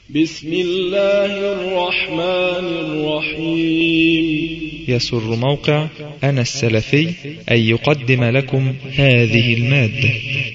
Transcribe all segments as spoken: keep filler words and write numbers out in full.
بسم الله الرحمن الرحيم. يسر موقع أنا السلفي أن يقدم لكم هذه المادة.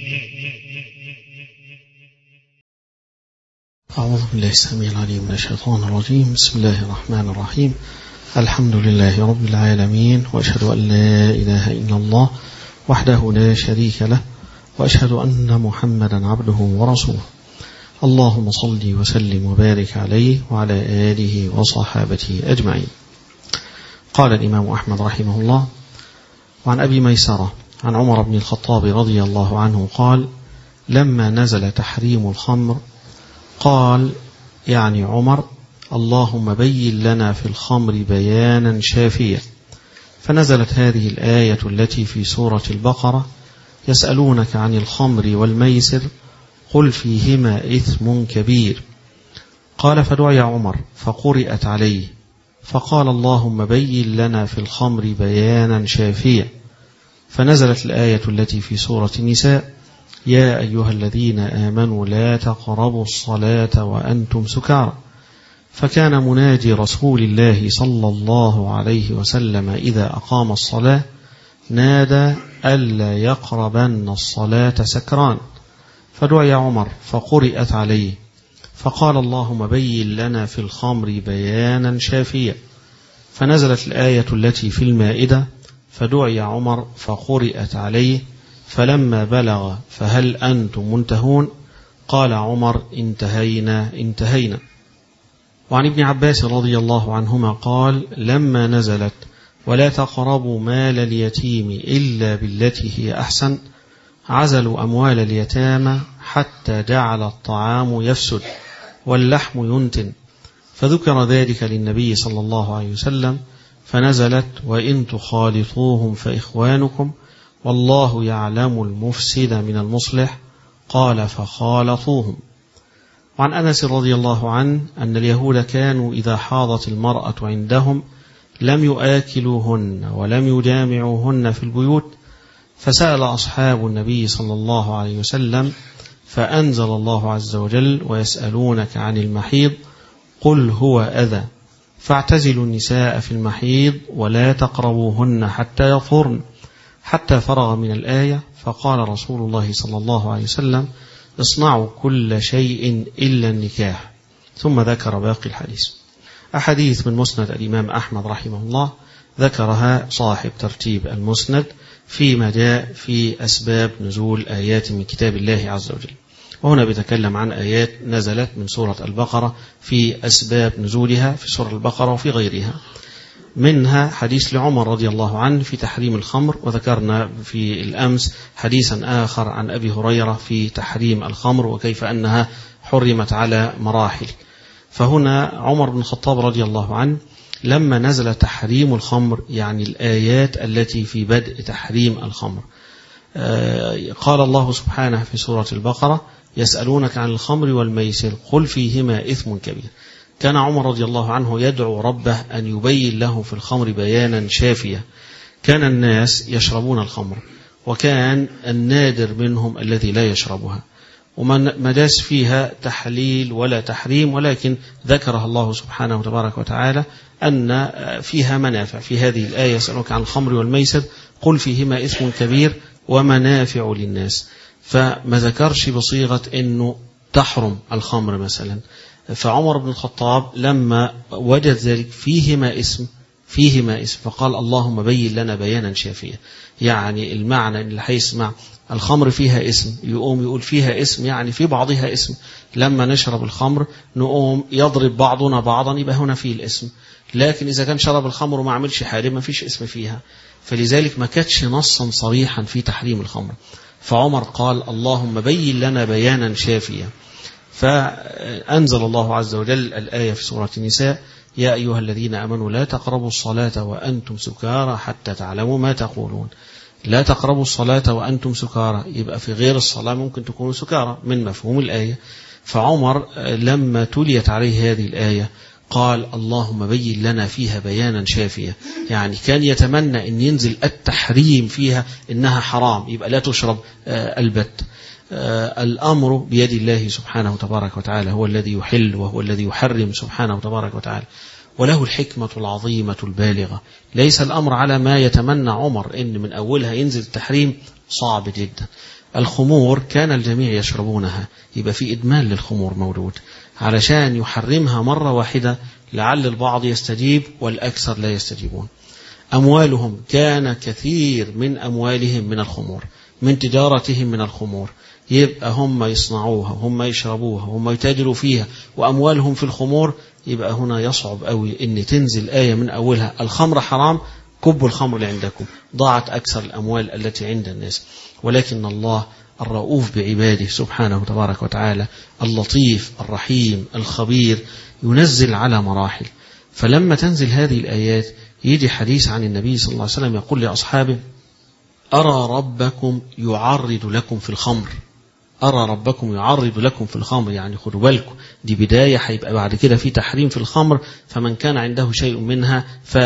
أعوذ بالله السميع العليم من الشيطان الرجيم. بسم الله الرحمن الرحيم. الحمد لله رب العالمين، وأشهد أن لا إله إلا الله وحده لا شريك له، وأشهد أن محمدا عبده ورسوله. اللهم صل وسلم وبارك عليه وعلى آله وصحابته أجمعين. قال الإمام أحمد رحمه الله: وعن أبي ميسرة عن عمر بن الخطاب رضي الله عنه قال: لما نزل تحريم الخمر قال يعني عمر: اللهم بين لنا في الخمر بيانا شافيا. فنزلت هذه الآية التي في سورة البقرة: يسألونك عن الخمر والميسر قل فيهما إثم كبير. قال: فدعي عمر فقرئت عليه فقال: اللهم بين لنا في الخمر بيانا شافيا. فنزلت الآية التي في سورة النساء: يا أيها الذين آمنوا لا تقربوا الصلاة وأنتم سكارى. فكان مناجي رسول الله صلى الله عليه وسلم إذا أقام الصلاة نادى: ألا يقربن الصلاة سكران. فدعي عمر فقرئت عليه فقال: اللهم بين لنا في الخمر بيانا شافيا. فنزلت الآية التي في المائدة: فدعي عمر فقرئت عليه فلما بلغ فهل أنتم منتهون قال عمر: انتهينا انتهينا. وعن ابن عباس رضي الله عنهما قال: لما نزلت ولا تقربوا مال اليتيم إلا بالتي هي أحسن عزلوا أموال اليتامى حتى جعل الطعام يفسد واللحم ينتن. فذكر ذلك للنبي صلى الله عليه وسلم فنزلت: وإن تخالطوهم فإخوانكم والله يعلم المفسد من المصلح. قال: فخالطوهم. وعن أنس رضي الله عنه أن اليهود كانوا إذا حاضت المرأة عندهم لم يآكلوهن ولم يجامعوهن في البيوت، فسأل أصحاب النبي صلى الله عليه وسلم فأنزل الله عز وجل: ويسألونك عن المحيض قل هو أذى فاعتزلوا النساء في المحيض ولا تقربوهن حتى يطهرن، حتى فرغ من الآية. فقال رسول الله صلى الله عليه وسلم: اصنعوا كل شيء إلا النكاح. ثم ذكر باقي الحديث. أحاديث من مسند الإمام أحمد رحمه الله ذكرها صاحب ترتيب المسند فيما جاء في أسباب نزول آيات من كتاب الله عز وجل. وهنا بيتكلم عن آيات نزلت من سورة البقرة في أسباب نزولها في سورة البقرة وفي غيرها، منها حديث لعمر رضي الله عنه في تحريم الخمر، وذكرنا في الأمس حديثا آخر عن أبي هريرة في تحريم الخمر وكيف أنها حرمت على مراحل. فهنا عمر بن الخطاب رضي الله عنه لما نزل تحريم الخمر يعني الآيات التي في بدء تحريم الخمر، قال الله سبحانه في سورة البقرة: يسألونك عن الخمر والميسر قل فيهما إثم كبير. كان عمر رضي الله عنه يدعو ربه أن يبين له في الخمر بيانا شافيا. كان الناس يشربون الخمر، وكان النادر منهم الذي لا يشربها، وما داس فيها تحليل ولا تحريم، ولكن ذكرها الله سبحانه وتبارك وتعالى أن فيها منافع. في هذه الآية: يسألونك عن الخمر والميسر قل فيهما إثم كبير ومنافع للناس. فما ذكرش بصيغة أنه تحرم الخمر مثلا. فعمر بن الخطاب لما وجد ذلك فيهما اسم فيهما اسم فقال: اللهم بين لنا بيانا شافيا. يعني المعنى اللي هيسمع الخمر فيها اسم يقوم يقول فيها اسم، يعني في بعضها اسم. لما نشرب الخمر نقوم يضرب بعضنا بعضا، يبقى هنا فيه الاسم. لكن إذا كان شرب الخمر وما عملش حاجة ما فيش اسم فيها. فلذلك ما كانتش نصا صريحا في تحريم الخمر. فعمر قال: اللهم بين لنا بيانا شافيا. فأنزل الله عز وجل الآية في سورة النساء: يا أيها الذين آمنوا لا تقربوا الصلاة وأنتم سكارى حتى تعلموا ما تقولون. لا تقربوا الصلاة وأنتم سكارى، يبقى في غير الصلاة ممكن تكونوا سكارى من مفهوم الآية. فعمر لما تليت عليه هذه الآية قال: اللهم بين لنا فيها بيانا شافيا. يعني كان يتمنى أن ينزل التحريم فيها إنها حرام، يبقى لا تشرب البت. آه الأمر بيد الله سبحانه تبارك وتعالى، هو الذي يحل وهو الذي يحرم سبحانه تبارك وتعالى، وله الحكمة العظيمة البالغة. ليس الأمر على ما يتمنى عمر إن من أولها ينزل التحريم، صعب جدا. الخمور كان الجميع يشربونها، يبقى في إدمان للخمور موجود، علشان يحرمها مرة واحدة لعل البعض يستجيب والأكثر لا يستجيبون. أموالهم كان كثير من أموالهم من الخمور، من تجارتهم من الخمور، يبقى هم يصنعوها وهم يشربوها وهم يتاجروا فيها وأموالهم في الخمور. يبقى هنا يصعب قوي إن تنزل آية من أولها الخمر حرام، كبوا الخمر اللي عندكم، ضاعت أكثر الأموال التي عند الناس. ولكن الله الرؤوف بعباده سبحانه تبارك وتعالى، اللطيف الرحيم الخبير، ينزل على مراحل. فلما تنزل هذه الآيات يجي حديث عن النبي صلى الله عليه وسلم يقول لأصحابه: أرى ربكم يعرض لكم في الخمر. أرى ربكم يعرض لكم في الخمر، يعني خدوا بالكم، دي بداية، هيبقى بعد كده في تحريم في الخمر، فمن كان عنده شيء منها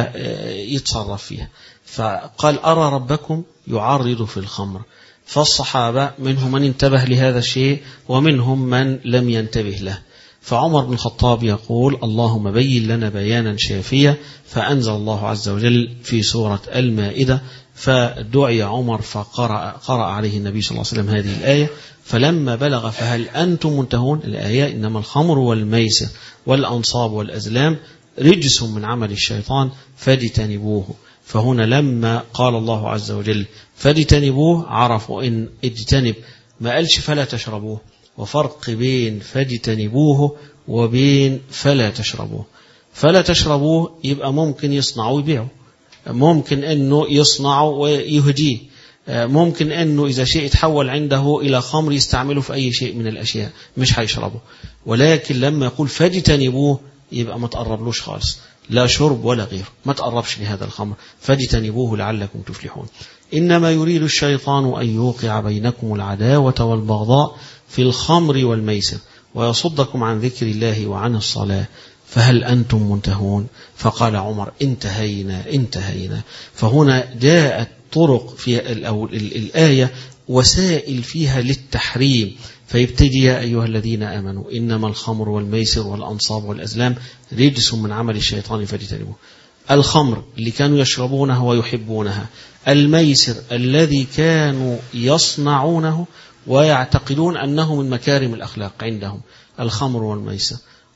فيتصرف فيها. فقال: أرى ربكم يعرض في الخمر. فالصحابة منهم من انتبه لهذا الشيء ومنهم من لم ينتبه له. فعمر بن الخطاب يقول: اللهم بين لنا بيانا شافيا. فأنزل الله عز وجل في سورة المائدة، فدعي عمر فقرأ قرأ عليه النبي صلى الله عليه وسلم هذه الآية. فلما بلغ فهل أنتم منتهون، الآية: إنما الخمر والميسر والأنصاب والأزلام رجس من عمل الشيطان فاجتنبوه. فهنا لما قال الله عز وجل فاجتنبوه عرفوا إن اجتنب، ما قالش فلا تشربوه، وفرق بين فاجتنبوه وبين فلا تشربوه. فلا تشربوه يبقى ممكن يصنعوا ويبيعوا، ممكن أنه يصنعوا ويهديه، ممكن أنه إذا شيء يتحول عنده إلى خمر يستعمله في أي شيء من الأشياء، مش هيشربه. ولكن لما يقول فاجتنبوه يبقى ما تقربلوش خالص، لا شرب ولا غيره، ما تقربش لهذا الخمر، فاجتنبوه لعلكم تفلحون. إنما يريد الشيطان أن يوقع بينكم العداوة والبغضاء في الخمر والميسر ويصدكم عن ذكر الله وعن الصلاة فهل أنتم منتهون. فقال عمر: انتهينا انتهينا. فهنا جاءت طرق في الآية وسائل فيها للتحريم، فيبتدي: يا أيها الذين آمنوا إنما الخمر والميسر والأنصاب والأزلام رجس من عمل الشيطان فاجتنبوه. الخمر اللي كانوا يشربونها ويحبونها، الميسر الذي كانوا يصنعونه ويعتقدون أنه من مكارم الأخلاق عندهم، الخمر والميسر،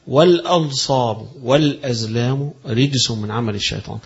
والأنصاب والأزلام رجس من عمل الشيطان.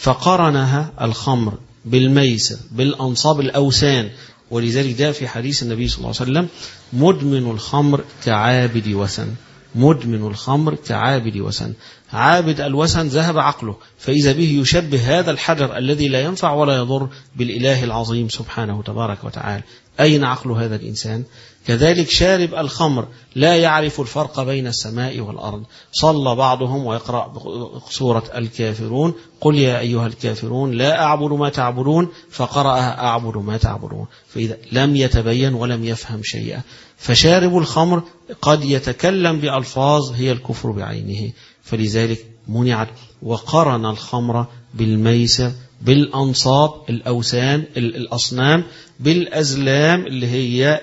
فقرنها الخمر بالميسر بالأنصاب الأوثان. ولذلك جاء في حديث النبي صلى الله عليه وسلم: مدمن الخمر كعابد وثن. مدمن الخمر كعابد وثن، عابد الوثن ذهب عقله، فإذا به يشبه هذا الحجر الذي لا ينفع ولا يضر بالإله العظيم سبحانه تبارك وتعالى. أين عقل هذا الإنسان؟ كذلك شارب الخمر لا يعرف الفرق بين السماء والأرض. صلى بعضهم ويقرأ سورة الكافرون: قل يا أيها الكافرون لا أعبد ما تعبدون، فقرأها أعبد ما تعبدون. فإذا لم يتبين ولم يفهم شيئا. فشارب الخمر قد يتكلم بألفاظ هي الكفر بعينه، فلذلك منعت. وقرن الخمر بالميسر بالأنصاب الأوثان الأصنام، بالأزلام اللي هي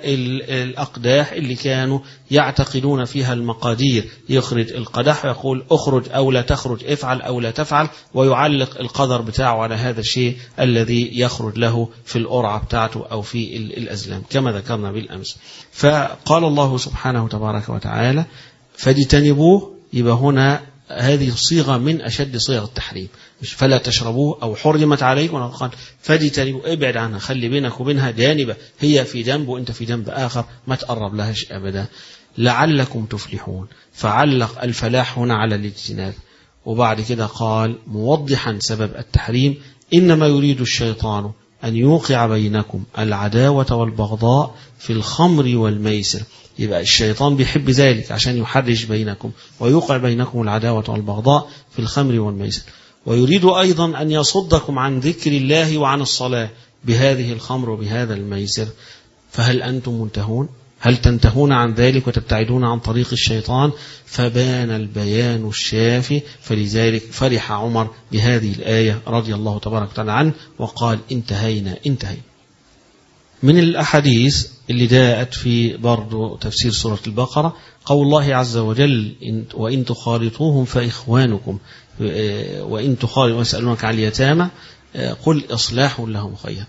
الأقداح اللي كانوا يعتقدون فيها المقادير. يخرج القدح ويقول اخرج أو لا تخرج، افعل أو لا تفعل، ويعلق القدر بتاعه على هذا الشيء الذي يخرج له في القرعة بتاعته أو في الأزلام كما ذكرنا بالأمس. فقال الله سبحانه تبارك وتعالى فاجتنبوه. يبقى هنا هذه صيغة من أشد صيغ التحريم، مش فلا تشربوه أو حرمت عليكم، قال فاجتنبوه، ابعد عنها، خلي بينك وبينها جانبة، هي في جنب وانت في جنب آخر، ما تقرب لهاش أبدا، لعلكم تفلحون. فعلق الفلاح هنا على الاجتناب. وبعد كده قال موضحا سبب التحريم: إنما يريد الشيطان أن يوقع بينكم العداوة والبغضاء في الخمر والميسر. يبقى الشيطان بيحب ذلك عشان يحرج بينكم ويوقع بينكم العداوة والبغضاء في الخمر والميسر. ويريد أيضا أن يصدكم عن ذكر الله وعن الصلاة بهذه الخمر وبهذا الميسر. فهل أنتم منتهون؟ هل تنتهون عن ذلك وتبتعدون عن طريق الشيطان؟ فبان البيان الشافي. فلذلك فرح عمر بهذه الآية رضي الله تبارك وتعالى عنه وقال انتهينا انتهينا. من الأحاديث اللي جاءت في برضو تفسير سورة البقرة قول الله عز وجل وإن تخالطوهم فإخوانكم وإن تخالطوا ويسألونك عن اليتامى قل إصلاح لهم خير.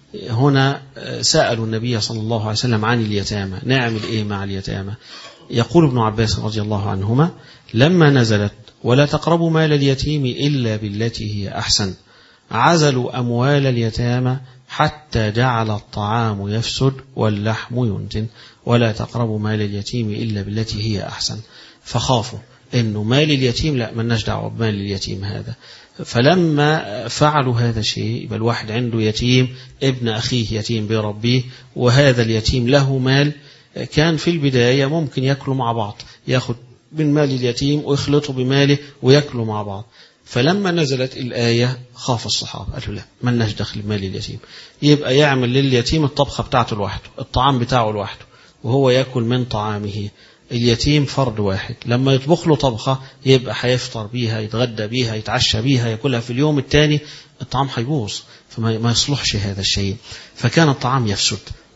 هنا سألوا النبي صلى الله عليه وسلم عن اليتامى، نعمل إيه مع اليتامى؟ يقول ابن عباس رضي الله عنهما لما نزلت ولا تقربوا مال اليتيم إلا بالتي هي أحسن عزلوا أموال اليتامى حتى جعل الطعام يفسد واللحم ينتن ولا تقربوا مال اليتيم إلا بالتي هي أحسن. فخافوا إنه مال اليتيم لا ملناش دعوة بمال اليتيم هذا. فلما فعلوا هذا الشيء يبقى الواحد عنده يتيم ابن أخيه يتيم بيربيه وهذا اليتيم له مال، كان في البداية ممكن يأكلوا مع بعض، يأخذ من مال اليتيم ويخلطوا بماله ويأكلوا مع بعض. فلما نزلت الآية خاف الصحابة قالوا لا ملناش دخل بمال اليتيم، يبقى يعمل لليتيم الطبخة بتاعته لوحده، الطعام بتاعه لوحده، وهو يأكل من طعامه. اليتيم فرد واحد، لما يطبخ له طبخة يبقى هيفطر بيها، يتغدى بيها، يتعشى بيها، يأكلها في اليوم الثاني، الطعام هيبوظ، فما يصلحش هذا الشيء. فكان الطعام يفسد،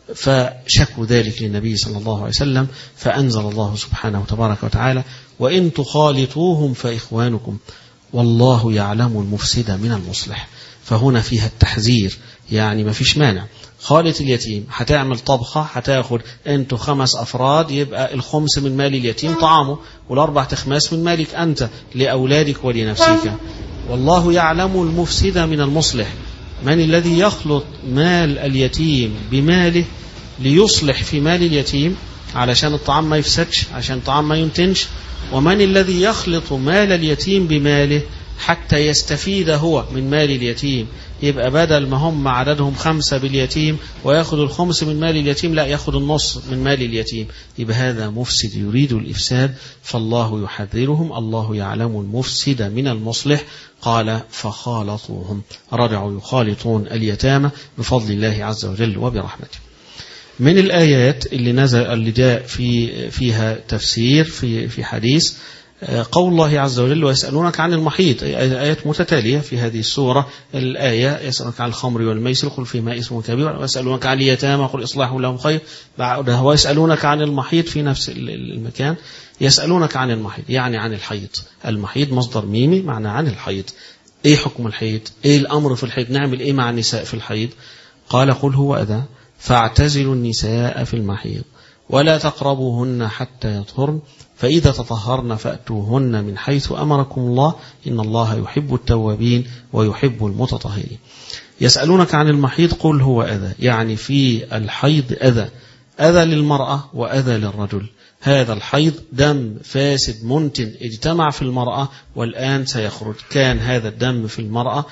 فشكوا ذلك للنبي صلى الله عليه وسلم، فأنزل الله سبحانه وتبارك وتعالى وإن تخالطوهم فإخوانكم والله يعلم المفسد من المصلح. فهنا فيها التحذير، يعني ما فيش مانع خالط اليتيم، هتعمل طبخة هتاخد انتوا خمس أفراد يبقى الخمس من مال اليتيم طعامه والأربع تخماس من مالك أنت لأولادك ولنفسك. والله يعلم المفسد من المصلح، من الذي يخلط مال اليتيم بماله ليصلح في مال اليتيم علشان الطعام ما يفسدش، عشان الطعام ما ينتنش، ومن الذي يخلط مال اليتيم بماله حتى يستفيد هو من مال اليتيم. يبقى بدل ما هم عددهم خمسة باليتيم ويأخذ الخمس من مال اليتيم لا يأخذ النص من مال اليتيم، يبقى هذا مفسد يريد الإفساد. فالله يحذرهم الله يعلم المفسد من المصلح. قال فخالطوهم، رجعوا يخالطون اليتامى بفضل الله عز وجل وبرحمته. من الآيات اللي نزل اللي جاء في فيها تفسير في في حديث قول الله عز وجل ويسألونك عن المحيط، آيات متتالية في هذه السورة. الآية يسألونك عن الخمر والميسر قل فيما اسم كبير، ويسألونك عن اليتامى قل إصلاح لهم خير، بعدها ويسألونك عن المحيط في نفس المكان يسألونك عن المحيط يعني عن الحيض. المحيط مصدر ميمي معنى عن الحيض. ايه حكم الحيض؟ ايه الأمر في الحيض؟ نعمل ايه مع النساء في الحيض؟ قال قل هو أذى فاعتزلوا النساء في المحيض ولا تقربوهن حتى يطهرن فإذا تطهرن فأتوهن من حيث أمركم الله إن الله يحب التوابين ويحب المتطهرين. يسألونك عن المحيض قل هو أذى، يعني في الحيض أذى، أذى للمرأة وأذى للرجل. هذا الحيض دم فاسد منتن اجتمع في المرأة والآن سيخرج. كان هذا الدم في المرأة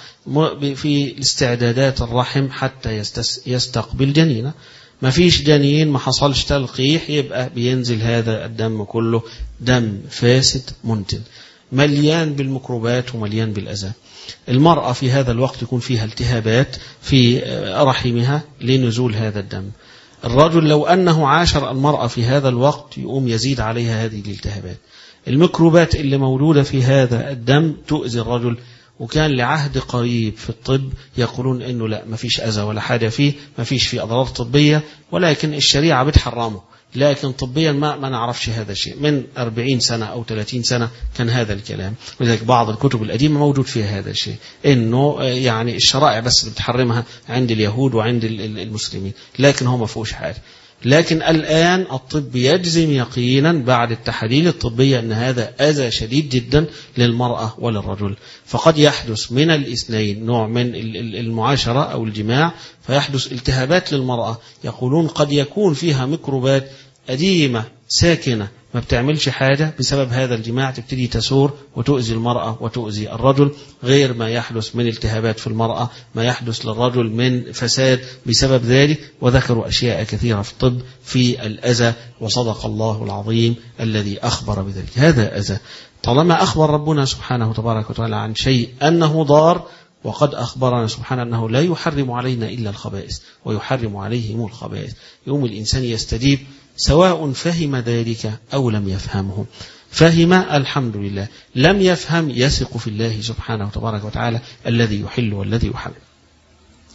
في استعدادات الرحم حتى يستقبل جنينة، ما فيش جنين، ما حصلش تلقيح، يبقى بينزل هذا الدم كله دم فاسد منتن مليان بالميكروبات ومليان بالأذى. المرأة في هذا الوقت يكون فيها التهابات في رحمها لنزول هذا الدم. الرجل لو أنه عاشر المرأة في هذا الوقت يقوم يزيد عليها هذه الالتهابات. الميكروبات اللي موجودة في هذا الدم تؤذي الرجل. وكان لعهد قريب في الطب يقولون إنه لا ما فيش أذى ولا حاجة فيه، ما فيش فيه أضرار طبية، ولكن الشريعة بتحرمه، لكن طبيا ما ما نعرفش هذا الشيء. من أربعين سنة أو ثلاثين سنة كان هذا الكلام، ولذلك بعض الكتب القديمة موجود فيها هذا الشيء، إنه يعني الشرائع بس بتحرمها عند اليهود وعند المسلمين، لكن هو ما فيهوش حاجة. لكن الآن الطب يجزم يقينا بعد التحاليل الطبية أن هذا أذى شديد جدا للمرأة وللرجل. فقد يحدث من الاثنين نوع من المعاشرة أو الجماع فيحدث التهابات للمرأة، يقولون قد يكون فيها ميكروبات قديمة ساكنة ما بتعملش حاجة، بسبب هذا الجماع تبتدي تسور وتؤذي المرأة وتؤذي الرجل، غير ما يحدث من التهابات في المرأة ما يحدث للرجل من فساد بسبب ذلك. وذكروا أشياء كثيرة في الطب في الأذى، وصدق الله العظيم الذي أخبر بذلك. هذا أذى، طالما أخبر ربنا سبحانه وتبارك وتعالى عن شيء أنه ضار، وقد أخبرنا سبحانه أنه لا يحرم علينا إلا الخبائث ويحرم عليهم الخبائث، يوم الإنسان يستجيب سواء فهم ذلك أو لم يفهمه. فهم الحمد لله، لم يفهم يثق في الله سبحانه وتبارك وتعالى الذي يحل والذي يحرم.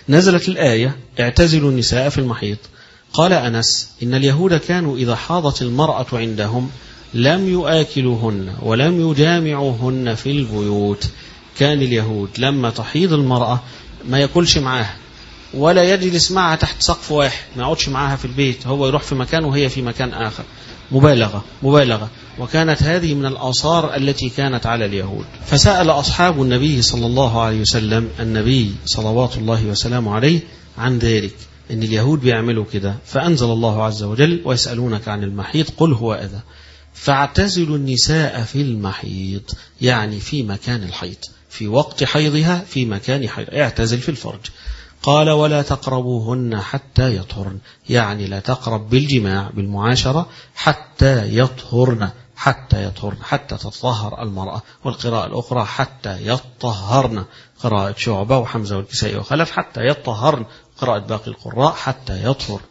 نزلت الآية اعتزلوا النساء في المحيض. قال أنس إن اليهود كانوا إذا حاضت المرأة عندهم لم يؤكلوهن ولم يجامعوهن في البيوت. كان اليهود لما تحيض المرأة ما يأكلش معاها ولا يجلس معها تحت سقف واحد، ما يقعدش معاها في البيت، هو يروح في مكان وهي في مكان آخر. مبالغة مبالغة وكانت هذه من الآثار التي كانت على اليهود. فسأل أصحاب النبي صلى الله عليه وسلم النبي صلوات الله وسلامه عليه عن ذلك، إن اليهود بيعملوا كده. فأنزل الله عز وجل ويسألونك عن المحيض قل هو أذى فاعتزلوا النساء في المحيض، يعني في مكان الحيض، في وقت حيضها في مكان حيض، اعتزل في الفرج. قال ولا تقربوهن حتى يطهرن، يعني لا تقرب بالجماع بالمعاشرة حتى يطهرن، حتى يطهرن حتى تطهر المرأة. والقراءة الأخرى حتى يطهرن، قراءة شعبة وحمزة والكسائي وخلف حتى يطهرن، قراءة باقي القراء حتى يطهر.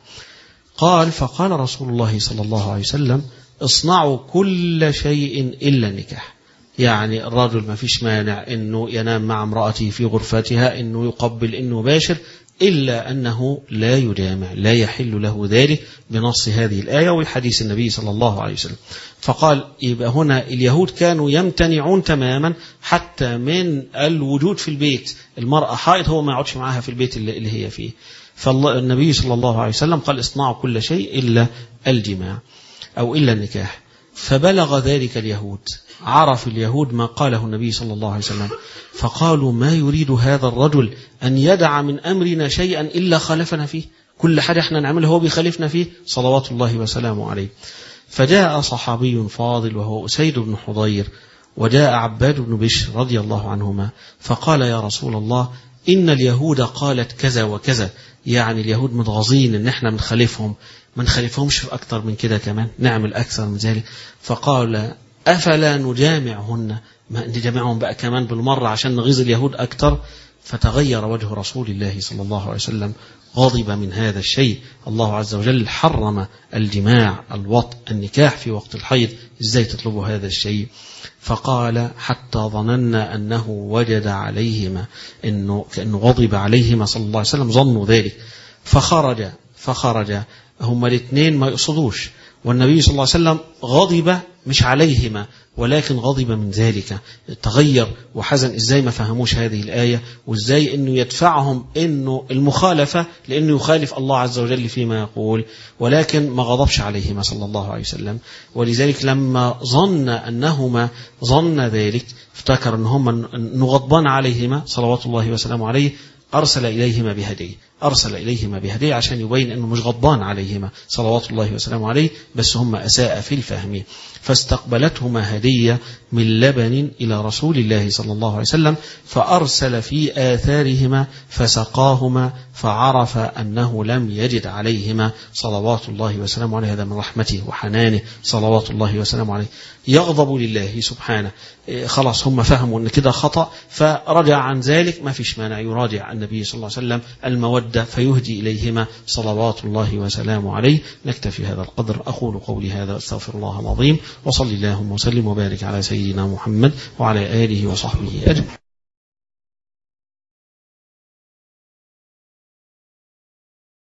قال فقال رسول الله صلى الله عليه وسلم اصنعوا كل شيء إلا النكاح، يعني الرجل ما فيش مانع انه ينام مع امرأته في غرفتها، انه يقبل، انه يباشر، إلا أنه لا يجامع، لا يحل له ذلك بنص هذه الآية والحديث النبي صلى الله عليه وسلم. فقال يبقى هنا اليهود كانوا يمتنعون تماما حتى من الوجود في البيت، المرأة حائض هو ما يقعدش معها في البيت اللي هي فيه. فالنبي صلى الله عليه وسلم قال اصنعوا كل شيء إلا الجماع أو إلا النكاح. فبلغ ذلك اليهود، عرف اليهود ما قاله النبي صلى الله عليه وسلم، فقالوا ما يريد هذا الرجل أن يدع من أمرنا شيئا إلا خالفنا فيه، كل حاجة احنا نعمله هو بيخالفنا فيه صلوات الله وسلامه عليه. فجاء صحابي فاضل وهو أسيد بن حضير، وجاء عباد بن بشر رضي الله عنهما، فقال يا رسول الله إن اليهود قالت كذا وكذا، يعني اليهود متغاظين ان احنا بنخالفهم، ما نخالفهمش في أكتر من كده كمان، نعمل أكثر من ذلك. فقال أفلا نجامعهن، ما نجامعهم بقى كمان بالمرة عشان نغيظ اليهود أكتر. فتغير وجه رسول الله صلى الله عليه وسلم، غضب من هذا الشيء. الله عز وجل حرم الجماع، الوطء، النكاح في وقت الحيض، ازاي تطلبوا هذا الشيء؟ فقال حتى ظننا أنه وجد عليهما، إنه كأنه غضب عليهما صلى الله عليه وسلم، ظنوا ذلك. فخرج فخرج هما الاثنين ما يقصدوش، والنبي صلى الله عليه وسلم غضب مش عليهما ولكن غضب من ذلك، تغير وحزن ازاي ما فهموش هذه الآية، وازاي انه يدفعهم انه المخالفة لانه يخالف الله عز وجل فيما يقول، ولكن ما غضبش عليهما صلى الله عليه وسلم. ولذلك لما ظن انهما ظن ذلك افتكر انهما نغضبان عليهما صلوات الله وسلامه عليه، أرسل إليهما بهدية، أرسل إليهما بهدية عشان يبين أنه مش غضبان عليهما صلوات الله وسلامه عليه، بس هم أساء في الفهم. فاستقبلتهما هدية من لبن إلى رسول الله صلى الله عليه وسلم، فأرسل في آثارهما فسقاهما، فعرف أنه لم يجد عليهما صلوات الله وسلامه عليه. هذا من رحمته وحنانه صلوات الله وسلامه عليه. يغضب لله سبحانه، خلاص هم فهموا أن كده خطأ، فرجع عن ذلك، ما فيش مانع يراجع النبي صلى الله عليه وسلم المودة فيهدي إليهما صلوات الله وسلامه عليه. نكتفي هذا القدر. أقول قولي هذا أستغفر الله العظيم، وصلي اللهم وسلم وبارك على سيدنا محمد وعلى آله وصحبه أجمعين.